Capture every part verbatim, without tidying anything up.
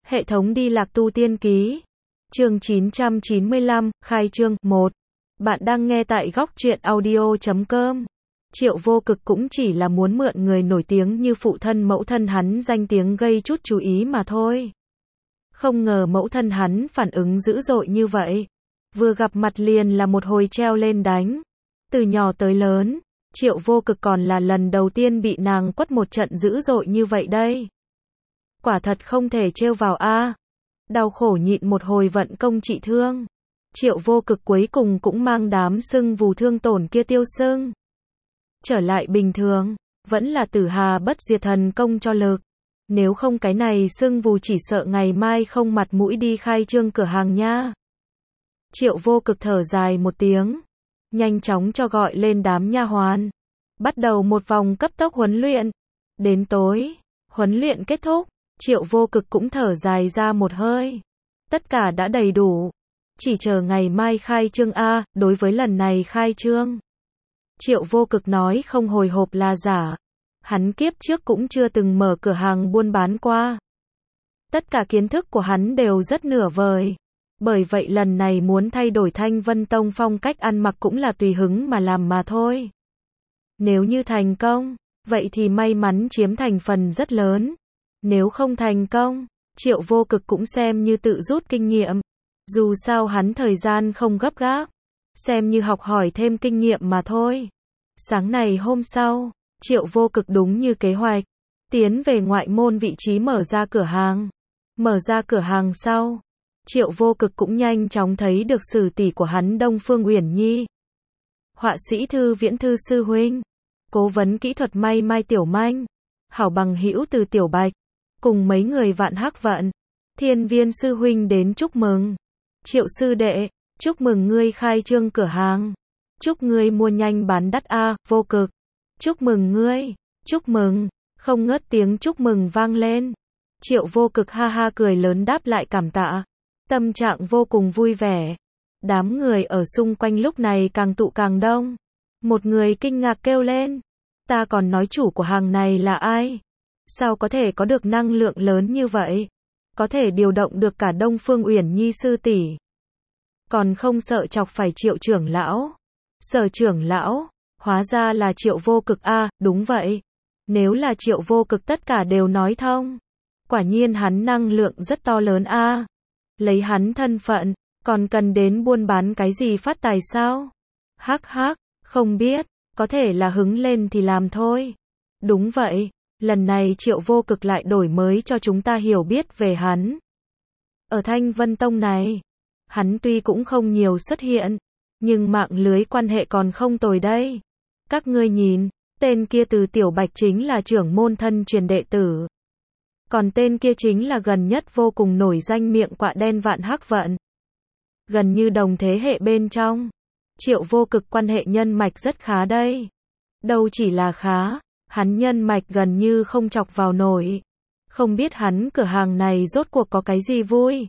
Hệ thống đi lạc tu tiên ký. Chương chín trăm chín mươi lăm, khai trương, một. Bạn đang nghe tại góc truyện audio chấm com. Triệu Vô Cực cũng chỉ là muốn mượn người nổi tiếng như phụ thân mẫu thân hắn danh tiếng gây chút chú ý mà thôi. Không ngờ mẫu thân hắn phản ứng dữ dội như vậy. Vừa gặp mặt liền là một hồi treo lên đánh. Từ nhỏ tới lớn, Triệu Vô Cực còn là lần đầu tiên bị nàng quất một trận dữ dội như vậy đây. Quả thật không thể trêu vào a. Đau khổ nhịn một hồi vận công trị thương. Triệu Vô Cực cuối cùng cũng mang đám sưng vù thương tổn kia tiêu sưng. Trở lại bình thường, vẫn là tử hà bất diệt thần công cho lực. Nếu không cái này sưng vù chỉ sợ ngày mai không mặt mũi đi khai trương cửa hàng nha. Triệu Vô Cực thở dài một tiếng, nhanh chóng cho gọi lên đám nha hoàn. Bắt đầu một vòng cấp tốc huấn luyện. Đến tối, huấn luyện kết thúc, Triệu Vô Cực cũng thở dài ra một hơi. Tất cả đã đầy đủ. Chỉ chờ ngày mai khai trương a, đối với lần này khai trương. Triệu Vô Cực nói không hồi hộp là giả. Hắn kiếp trước cũng chưa từng mở cửa hàng buôn bán qua. Tất cả kiến thức của hắn đều rất nửa vời. Bởi vậy lần này muốn thay đổi Thanh Vân Tông phong cách ăn mặc cũng là tùy hứng mà làm mà thôi. Nếu như thành công, vậy thì may mắn chiếm thành phần rất lớn. Nếu không thành công, Triệu Vô Cực cũng xem như tự rút kinh nghiệm. Dù sao hắn thời gian không gấp gáp, xem như học hỏi thêm kinh nghiệm mà thôi. Sáng này hôm sau, Triệu Vô Cực đúng như kế hoạch, tiến về ngoại môn vị trí mở ra cửa hàng. Mở ra cửa hàng sau, Triệu Vô Cực cũng nhanh chóng thấy được sử tỷ của hắn Đông Phương Uyển Nhi, họa sĩ Thư Viễn Thư sư huynh, cố vấn kỹ thuật May Mai Tiểu Manh, hảo bằng hữu Từ Tiểu Bạch, cùng mấy người Vạn Hắc Vận, Thiên Viên sư huynh đến chúc mừng. Triệu sư đệ, chúc mừng ngươi khai trương cửa hàng. Chúc ngươi mua nhanh bán đắt a, Vô Cực. Chúc mừng ngươi, chúc mừng, không ngớt tiếng chúc mừng vang lên. Triệu Vô Cực ha ha cười lớn đáp lại cảm tạ. Tâm trạng vô cùng vui vẻ. Đám người ở xung quanh lúc này càng tụ càng đông. Một người kinh ngạc kêu lên. Ta còn nói chủ của hàng này là ai? Sao có thể có được năng lượng lớn như vậy? Có thể điều động được cả Đông Phương Uyển Nhi sư tỷ. Còn không sợ chọc phải Triệu trưởng lão. Sở trưởng lão, hóa ra là Triệu Vô Cực a, à, đúng vậy. Nếu là Triệu Vô Cực tất cả đều nói thông. Quả nhiên hắn năng lượng rất to lớn a. À. Lấy hắn thân phận, còn cần đến buôn bán cái gì phát tài sao? Hắc hắc, không biết, có thể là hứng lên thì làm thôi. Đúng vậy, lần này Triệu Vô Cực lại đổi mới cho chúng ta hiểu biết về hắn. Ở Thanh Vân Tông này, hắn tuy cũng không nhiều xuất hiện, nhưng mạng lưới quan hệ còn không tồi đây. Các ngươi nhìn, tên kia Từ Tiểu Bạch chính là trưởng môn thân truyền đệ tử. Còn tên kia chính là gần nhất vô cùng nổi danh miệng quạ đen Vạn Hắc Vận. Gần như đồng thế hệ bên trong. Triệu Vô Cực quan hệ nhân mạch rất khá đây. Đâu chỉ là khá, hắn nhân mạch gần như không chọc vào nổi. Không biết hắn cửa hàng này rốt cuộc có cái gì vui.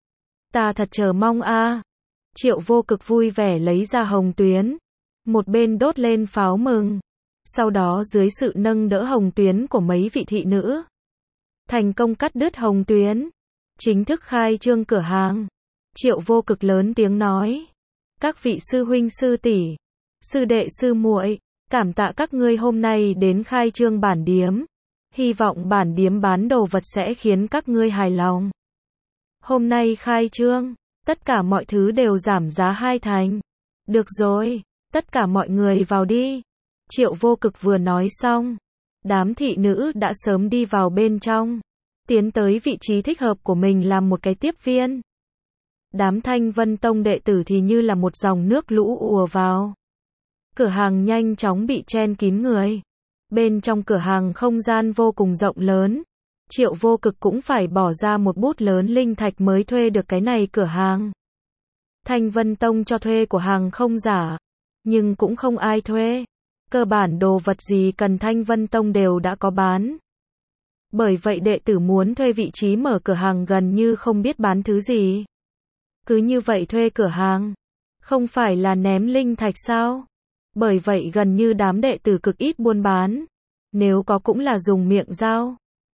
Ta thật chờ mong a. À. Triệu Vô Cực vui vẻ lấy ra hồng tuyến. Một bên đốt lên pháo mừng. Sau đó dưới sự nâng đỡ hồng tuyến của mấy vị thị nữ, thành công cắt đứt hồng tuyến. Chính thức khai trương cửa hàng. Triệu Vô Cực lớn tiếng nói. Các vị sư huynh sư tỷ, sư đệ sư muội, cảm tạ các ngươi hôm nay đến khai trương bản điếm. Hy vọng bản điếm bán đồ vật sẽ khiến các ngươi hài lòng. Hôm nay khai trương, tất cả mọi thứ đều giảm giá hai thành. Được rồi, tất cả mọi người vào đi. Triệu Vô Cực vừa nói xong, đám thị nữ đã sớm đi vào bên trong, tiến tới vị trí thích hợp của mình làm một cái tiếp viên. Đám Thanh Vân Tông đệ tử thì như là một dòng nước lũ ùa vào. Cửa hàng nhanh chóng bị chen kín người. Bên trong cửa hàng không gian vô cùng rộng lớn. Triệu Vô Cực cũng phải bỏ ra một bút lớn linh thạch mới thuê được cái này cửa hàng. Thanh Vân Tông cho thuê của hàng không giả, nhưng cũng không ai thuê. Cơ bản đồ vật gì cần Thanh Vân Tông đều đã có bán. Bởi vậy đệ tử muốn thuê vị trí mở cửa hàng gần như không biết bán thứ gì. Cứ như vậy thuê cửa hàng, không phải là ném linh thạch sao? Bởi vậy gần như đám đệ tử cực ít buôn bán. Nếu có cũng là dùng miệng giao.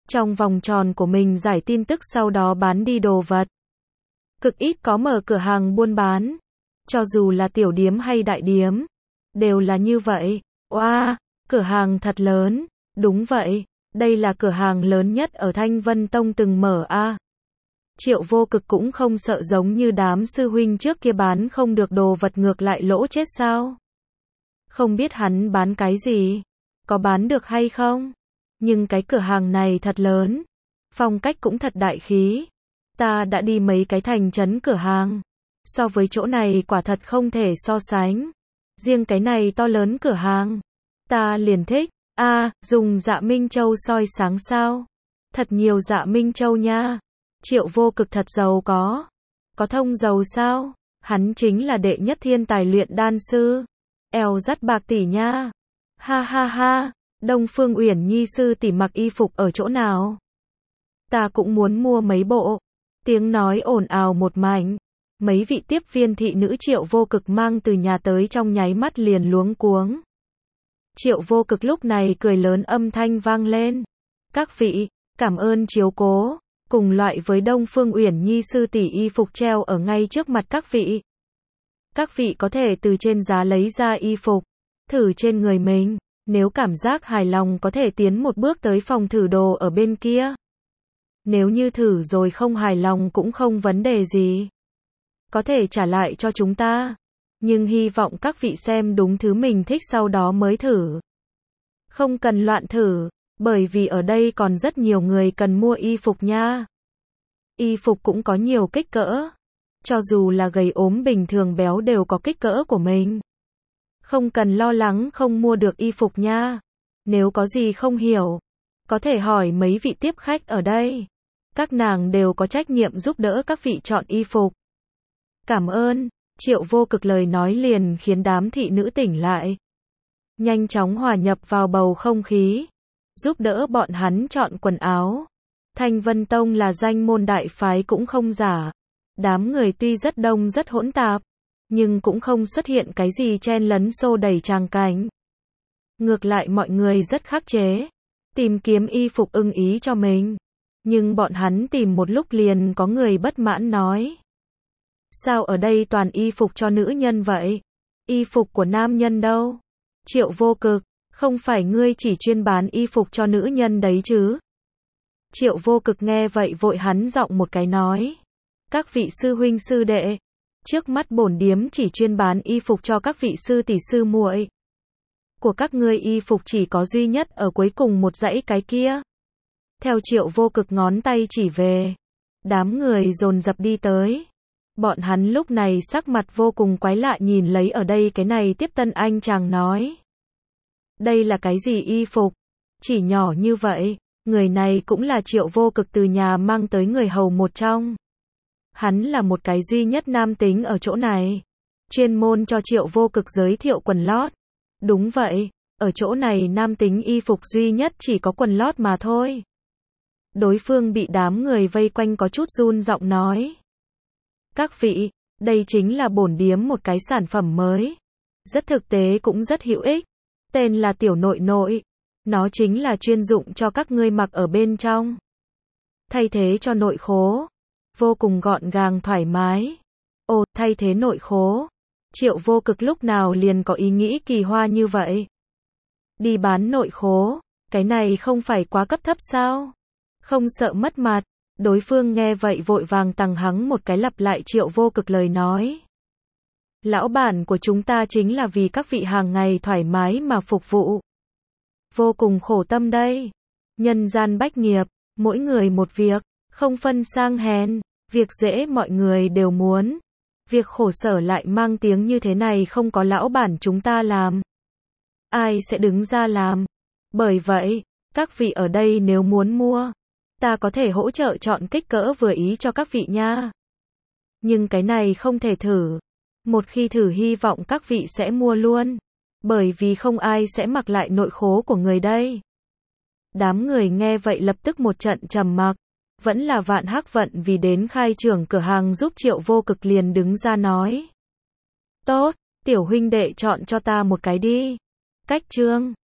trong vòng tròn của mình giải tin tức sau đó bán đi đồ vật. Cực ít có mở cửa hàng buôn bán. Cho dù là tiểu điếm hay đại điếm, đều là như vậy. Oa, wow, cửa hàng thật lớn. Đúng vậy, đây là cửa hàng lớn nhất ở Thanh Vân Tông từng mở a. À. Triệu Vô Cực cũng không sợ giống như đám sư huynh trước kia bán không được đồ vật ngược lại lỗ chết sao? Không biết hắn bán cái gì, có bán được hay không? Nhưng cái cửa hàng này thật lớn, phong cách cũng thật đại khí. Ta đã đi mấy cái thành trấn cửa hàng, so với chỗ này quả thật không thể so sánh. Riêng cái này to lớn cửa hàng, ta liền thích. A, à, dùng Dạ Minh Châu soi sáng sao? Thật nhiều Dạ Minh Châu nha. Triệu Vô Cực thật giàu có. Có thông giàu sao? Hắn chính là đệ nhất thiên tài luyện đan sư. Eo dắt bạc tỷ nha. Ha ha ha, Đông Phương Uyển Nhi sư tỷ mặc y phục ở chỗ nào? Ta cũng muốn mua mấy bộ. Tiếng nói ồn ào một mảnh. Mấy vị tiếp viên thị nữ Triệu Vô Cực mang từ nhà tới trong nháy mắt liền luống cuống. Triệu Vô Cực lúc này cười lớn âm thanh vang lên. Các vị, cảm ơn chiếu cố. Cùng loại với Đông Phương Uyển Nhi sư tỷ y phục treo ở ngay trước mặt các vị. Các vị có thể từ trên giá lấy ra y phục, thử trên người mình. Nếu cảm giác hài lòng có thể tiến một bước tới phòng thử đồ ở bên kia. Nếu như thử rồi không hài lòng cũng không vấn đề gì. Có thể trả lại cho chúng ta. Nhưng hy vọng các vị xem đúng thứ mình thích sau đó mới thử. Không cần loạn thử, bởi vì ở đây còn rất nhiều người cần mua y phục nha. Y phục cũng có nhiều kích cỡ. Cho dù là gầy ốm bình thường béo đều có kích cỡ của mình. Không cần lo lắng không mua được y phục nha. Nếu có gì không hiểu, có thể hỏi mấy vị tiếp khách ở đây. Các nàng đều có trách nhiệm giúp đỡ các vị chọn y phục. Cảm ơn. Triệu Vô Cực lời nói liền khiến đám thị nữ tỉnh lại. Nhanh chóng hòa nhập vào bầu không khí. Giúp đỡ bọn hắn chọn quần áo. Thanh Vân Tông là danh môn đại phái cũng không giả. Đám người tuy rất đông rất hỗn tạp, nhưng cũng không xuất hiện cái gì chen lấn xô đẩy tràng cảnh. Ngược lại mọi người rất khắc chế. Tìm kiếm y phục ưng ý cho mình. Nhưng bọn hắn tìm một lúc liền có người bất mãn nói. Sao ở đây toàn y phục cho nữ nhân vậy? Y phục của nam nhân đâu? Triệu Vô Cực, không phải ngươi chỉ chuyên bán y phục cho nữ nhân đấy chứ? Triệu Vô Cực nghe vậy vội hắn giọng một cái nói. Các vị sư huynh sư đệ, trước mắt bổn điếm chỉ chuyên bán y phục cho các vị sư tỷ sư muội. Của các ngươi y phục chỉ có duy nhất ở cuối cùng một dãy cái kia. Theo Triệu Vô Cực ngón tay chỉ về. Đám người dồn dập đi tới. Bọn hắn lúc này sắc mặt vô cùng quái lạ nhìn lấy ở đây cái này tiếp tân anh chàng nói. Đây là cái gì y phục? Chỉ nhỏ như vậy, người này cũng là Triệu Vô Cực từ nhà mang tới người hầu một trong. Hắn là một cái duy nhất nam tính ở chỗ này. Chuyên môn cho Triệu Vô Cực giới thiệu quần lót. Đúng vậy, ở chỗ này nam tính y phục duy nhất chỉ có quần lót mà thôi. Đối phương bị đám người vây quanh có chút run giọng nói. Các vị, đây chính là bổn điếm một cái sản phẩm mới. Rất thực tế cũng rất hữu ích. Tên là Tiểu Nội Nội. Nó chính là chuyên dụng cho các ngươi mặc ở bên trong. Thay thế cho nội khố. Vô cùng gọn gàng thoải mái. Ồ, thay thế nội khố. Triệu Vô Cực lúc nào liền có ý nghĩ kỳ hoa như vậy. Đi bán nội khố. Cái này không phải quá cấp thấp sao? Không sợ mất mặt. Đối phương nghe vậy vội vàng tằng hắng một cái lặp lại Triệu Vô Cực lời nói. Lão bản của chúng ta chính là vì các vị hàng ngày thoải mái mà phục vụ. Vô cùng khổ tâm đây. Nhân gian bách nghiệp, mỗi người một việc, không phân sang hèn, việc dễ mọi người đều muốn. Việc khổ sở lại mang tiếng như thế này không có lão bản chúng ta làm. Ai sẽ đứng ra làm? Bởi vậy, các vị ở đây nếu muốn mua, ta có thể hỗ trợ chọn kích cỡ vừa ý cho các vị nha. Nhưng cái này không thể thử. Một khi thử hy vọng các vị sẽ mua luôn. Bởi vì không ai sẽ mặc lại nội khố của người đây. Đám người nghe vậy lập tức một trận trầm mặc. Vẫn là Vạn Hắc Vận vì đến khai trưởng cửa hàng giúp Triệu Vô Cực liền đứng ra nói. Tốt, tiểu huynh đệ chọn cho ta một cái đi. Cách trương.